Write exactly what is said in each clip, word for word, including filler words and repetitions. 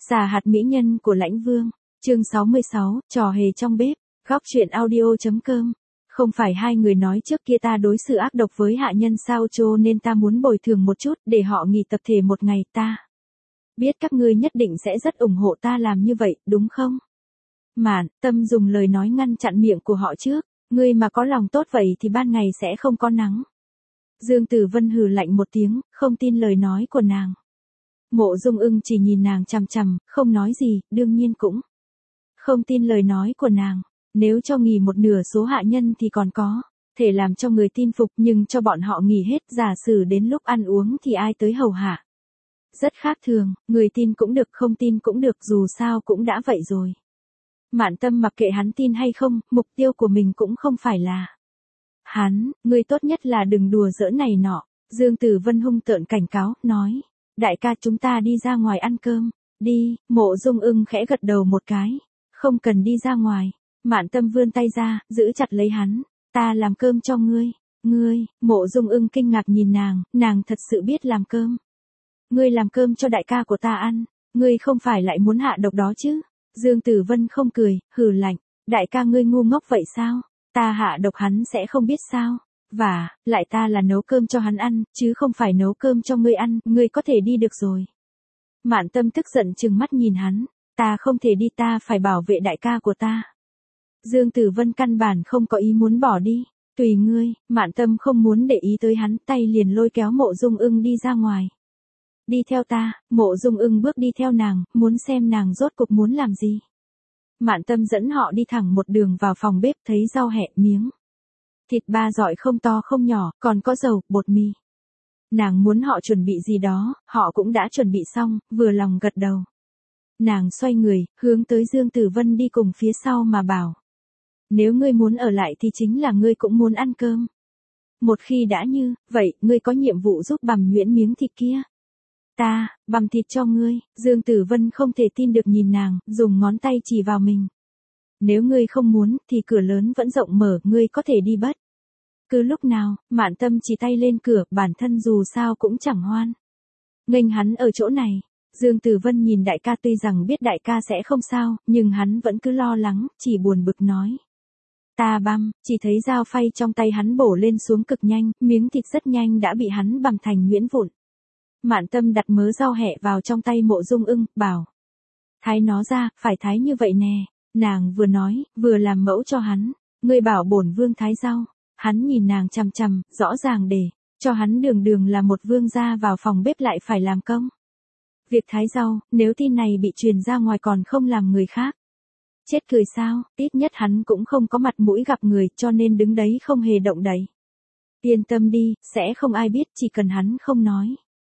Xà hạt mỹ nhân của Lãnh Vương, chương sáu mươi sáu, trò hề trong bếp, góc truyện audio.com. Không phải hai người nói trước kia ta đối xử ác độc với hạ nhân sao, cho nên ta muốn bồi thường một chút để họ nghỉ tập thể một ngày. Ta biết các ngươi nhất định sẽ rất ủng hộ ta làm như vậy, đúng không? Mạn Tâm dùng lời nói ngăn chặn miệng của họ trước. Ngươi mà có lòng tốt vậy thì ban ngày sẽ không có nắng. Dương Tử Vân hừ lạnh một tiếng, không tin lời nói của nàng. Mộ Dung Ưng chỉ nhìn nàng chằm chằm, không nói gì, đương nhiên cũng không tin lời nói của nàng. Nếu cho nghỉ một nửa số hạ nhân thì còn có thể làm cho người tin phục, nhưng cho bọn họ nghỉ hết, giả sử đến lúc ăn uống thì ai tới hầu hạ? Rất khác thường, người tin cũng được, không tin cũng được, dù sao cũng đã vậy rồi. Mạn Tâm mặc kệ hắn tin hay không, mục tiêu của mình cũng không phải là hắn, ngươi tốt nhất là đừng đùa giỡn này nọ. Dương Tử Vân hung tợn cảnh cáo, nói, đại ca chúng ta đi ra ngoài ăn cơm, đi. Mộ Dung Ưng khẽ gật đầu một cái, không cần đi ra ngoài. Mạn Tâm vươn tay ra, giữ chặt lấy hắn, ta làm cơm cho ngươi. Ngươi? Mộ Dung Ưng kinh ngạc nhìn nàng, nàng thật sự biết làm cơm. Ngươi làm cơm cho đại ca của ta ăn, ngươi không phải lại muốn hạ độc đó chứ? Dương Tử Vân không cười, hừ lạnh, đại ca ngươi ngu ngốc vậy sao? Ta hạ độc hắn sẽ không biết sao? Và, lại ta là nấu cơm cho hắn ăn, chứ không phải nấu cơm cho ngươi ăn, ngươi có thể đi được rồi. Mạn Tâm tức giận trừng mắt nhìn hắn, ta không thể đi, ta phải bảo vệ đại ca của ta. Dương Tử Vân căn bản không có ý muốn bỏ đi, tùy ngươi. Mạn Tâm không muốn để ý tới hắn, tay liền lôi kéo Mộ Dung Ưng đi ra ngoài. Đi theo ta. Mộ Dung Ưng bước đi theo nàng, muốn xem nàng rốt cuộc muốn làm gì. Mạn Tâm dẫn họ đi thẳng một đường vào phòng bếp, thấy rau hẹ, miếng thịt ba dọi không to không nhỏ, còn có dầu, bột mì. Nàng muốn họ chuẩn bị gì đó, họ cũng đã chuẩn bị xong, vừa lòng gật đầu. Nàng xoay người, hướng tới Dương Tử Vân đi cùng phía sau mà bảo, nếu ngươi muốn ở lại thì chính là ngươi cũng muốn ăn cơm. Một khi đã như vậy, ngươi có nhiệm vụ giúp bằm nhuyễn miếng thịt kia. Ta, bằm thịt cho ngươi. Dương Tử Vân không thể tin được nhìn nàng, dùng ngón tay chỉ vào mình. Nếu ngươi không muốn, thì cửa lớn vẫn rộng mở, ngươi có thể đi bất cứ lúc nào. Mạn Tâm chỉ tay lên cửa, bản thân dù sao cũng chẳng hoan nghênh hắn ở chỗ này. Dương Tử Vân nhìn đại ca, tuy rằng biết đại ca sẽ không sao, nhưng hắn vẫn cứ lo lắng, chỉ buồn bực nói. Ta băm, chỉ thấy dao phay trong tay hắn bổ lên xuống cực nhanh, miếng thịt rất nhanh đã bị hắn bằm thành nhuyễn vụn. Mạn Tâm đặt mớ rau hẹ vào trong tay Mộ Dung Ưng, bảo, thái nó ra, phải thái như vậy nè. Nàng vừa nói, vừa làm mẫu cho hắn. Ngươi bảo bổn vương thái rau. Hắn nhìn nàng chằm chằm, rõ ràng để cho hắn đường đường là một vương gia vào phòng bếp lại phải làm công việc thái rau. Nếu tin này bị truyền ra ngoài còn không làm người khác chết cười sao? Ít nhất hắn cũng không có mặt mũi gặp người, cho nên đứng đấy không hề động đậy. Yên tâm đi, sẽ không ai biết, chỉ cần hắn không nói.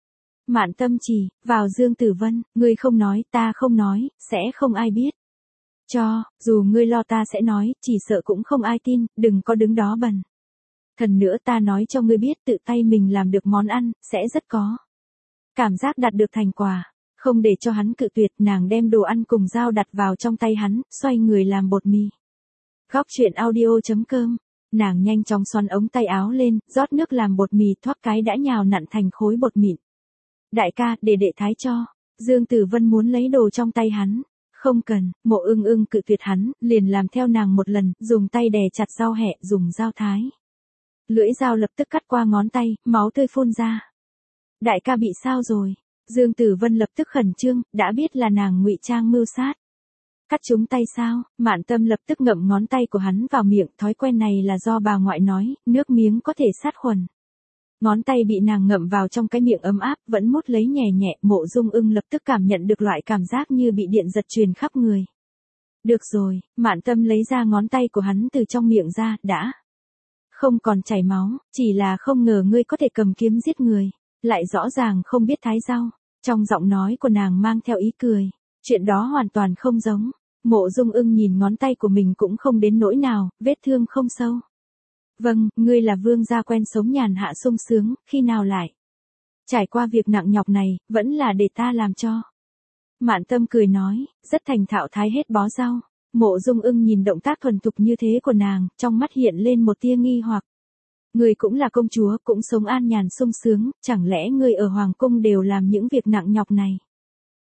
Mạn Tâm chỉ vào Dương Tử Vân, ngươi không nói, ta không nói, sẽ không ai biết. Cho, dù ngươi lo ta sẽ nói, chỉ sợ cũng không ai tin, đừng có đứng đó bần thần nữa, ta nói cho ngươi biết, tự tay mình làm được món ăn, sẽ rất có cảm giác đạt được thành quả. Không để cho hắn cự tuyệt, nàng đem đồ ăn cùng dao đặt vào trong tay hắn, xoay người làm bột mì. Góc truyện audio.com. Nàng nhanh chóng xoắn ống tay áo lên, rót nước làm bột mì, thoát cái đã nhào nặn thành khối bột mịn. Đại ca, để đệ thái cho. Dương Tử Vân muốn lấy đồ trong tay hắn. Không cần. Mộ Ưng Ưng cự tuyệt hắn, liền làm theo nàng một lần, dùng tay đè chặt rau hẹ, dùng dao thái. Lưỡi dao lập tức cắt qua ngón tay, máu tươi phun ra. Đại ca bị sao rồi? Dương Tử Vân lập tức khẩn trương, đã biết là nàng ngụy trang mưu sát. Cắt trúng tay sao? Mạn Tâm lập tức ngậm ngón tay của hắn vào miệng, thói quen này là do bà ngoại nói, nước miếng có thể sát khuẩn. Ngón tay bị nàng ngậm vào trong cái miệng ấm áp, vẫn mút lấy nhẹ nhẹ. Mộ Dung Ưng lập tức cảm nhận được loại cảm giác như bị điện giật truyền khắp người. Được rồi. Mạn Tâm lấy ra ngón tay của hắn từ trong miệng ra, đã không còn chảy máu, chỉ là không ngờ ngươi có thể cầm kiếm giết người, lại rõ ràng không biết thái rau. Trong giọng nói của nàng mang theo ý cười, chuyện đó hoàn toàn không giống. Mộ Dung Ưng nhìn ngón tay của mình cũng không đến nỗi nào, vết thương không sâu. Vâng, ngươi là vương gia quen sống nhàn hạ sung sướng, khi nào lại trải qua việc nặng nhọc này, vẫn là để ta làm cho. Mạn Tâm cười nói, rất thành thạo thái hết bó rau. Mộ Dung Ưng nhìn động tác thuần thục như thế của nàng, trong mắt hiện lên một tia nghi hoặc. Ngươi cũng là công chúa, cũng sống an nhàn sung sướng, chẳng lẽ ngươi ở hoàng cung đều làm những việc nặng nhọc này?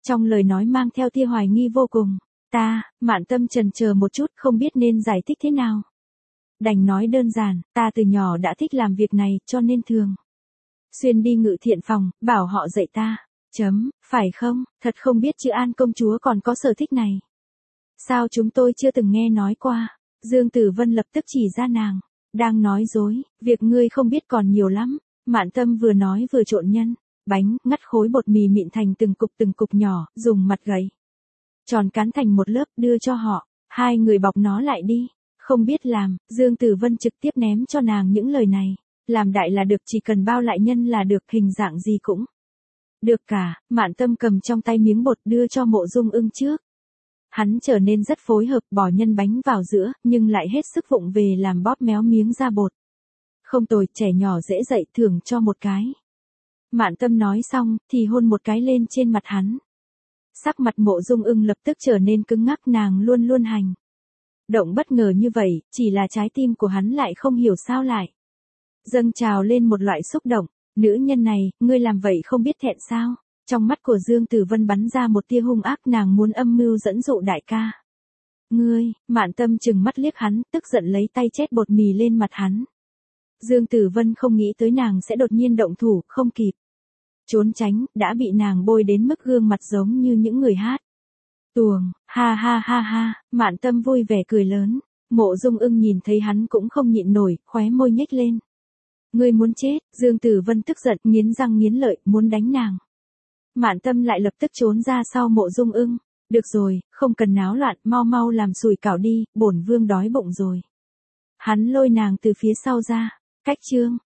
Trong lời nói mang theo tia hoài nghi vô cùng. Ta, Mạn Tâm chần chờ một chút không biết nên giải thích thế nào. Đành nói đơn giản, ta từ nhỏ đã thích làm việc này cho nên thường xuyên đi ngự thiện phòng, bảo họ dạy ta. Chấm, phải không, thật không biết chữ An công chúa còn có sở thích này. Sao chúng tôi chưa từng nghe nói qua. Dương Tử Vân lập tức chỉ ra nàng. Đang nói dối, việc ngươi không biết còn nhiều lắm. Mạn Tâm vừa nói vừa trộn nhân, bánh, ngắt khối bột mì mịn thành từng cục từng cục nhỏ, dùng mặt gầy tròn cán thành một lớp đưa cho họ. Hai người bọc nó lại đi. Không biết làm, Dương Tử Vân trực tiếp ném cho nàng những lời này. Làm đại là được, chỉ cần bao lại nhân là được, hình dạng gì cũng được cả. Mạn Tâm cầm trong tay miếng bột đưa cho Mộ Dung Ưng trước. Hắn trở nên rất phối hợp, bỏ nhân bánh vào giữa, nhưng lại hết sức vụng về làm bóp méo miếng ra bột. Không tồi, trẻ nhỏ dễ dạy, thưởng cho một cái. Mạn Tâm nói xong, thì hôn một cái lên trên mặt hắn. Sắc mặt Mộ Dung Ưng lập tức trở nên cứng ngắc, nàng luôn luôn hành động bất ngờ như vậy, chỉ là trái tim của hắn lại không hiểu sao lại dâng trào lên một loại xúc động. Nữ nhân này, ngươi làm vậy không biết thẹn sao? Trong mắt của Dương Tử Vân bắn ra một tia hung ác, nàng muốn âm mưu dẫn dụ đại ca. Ngươi, Mạn Tâm chừng mắt liếc hắn, tức giận lấy tay chét bột mì lên mặt hắn. Dương Tử Vân không nghĩ tới nàng sẽ đột nhiên động thủ, không kịp trốn tránh, đã bị nàng bôi đến mức gương mặt giống như những người hát tuồng. Ha ha ha ha, Mạn Tâm vui vẻ cười lớn. Mộ Dung Ưng nhìn thấy hắn cũng không nhịn nổi, khóe môi nhếch lên. Ngươi muốn chết. Dương Tử Vân tức giận, nghiến răng nghiến lợi, muốn đánh nàng. Mạn Tâm lại lập tức trốn ra sau Mộ Dung Ưng. Được rồi, không cần náo loạn, mau mau làm sủi cảo đi, bổn vương đói bụng rồi. Hắn lôi nàng từ phía sau ra. Cách chương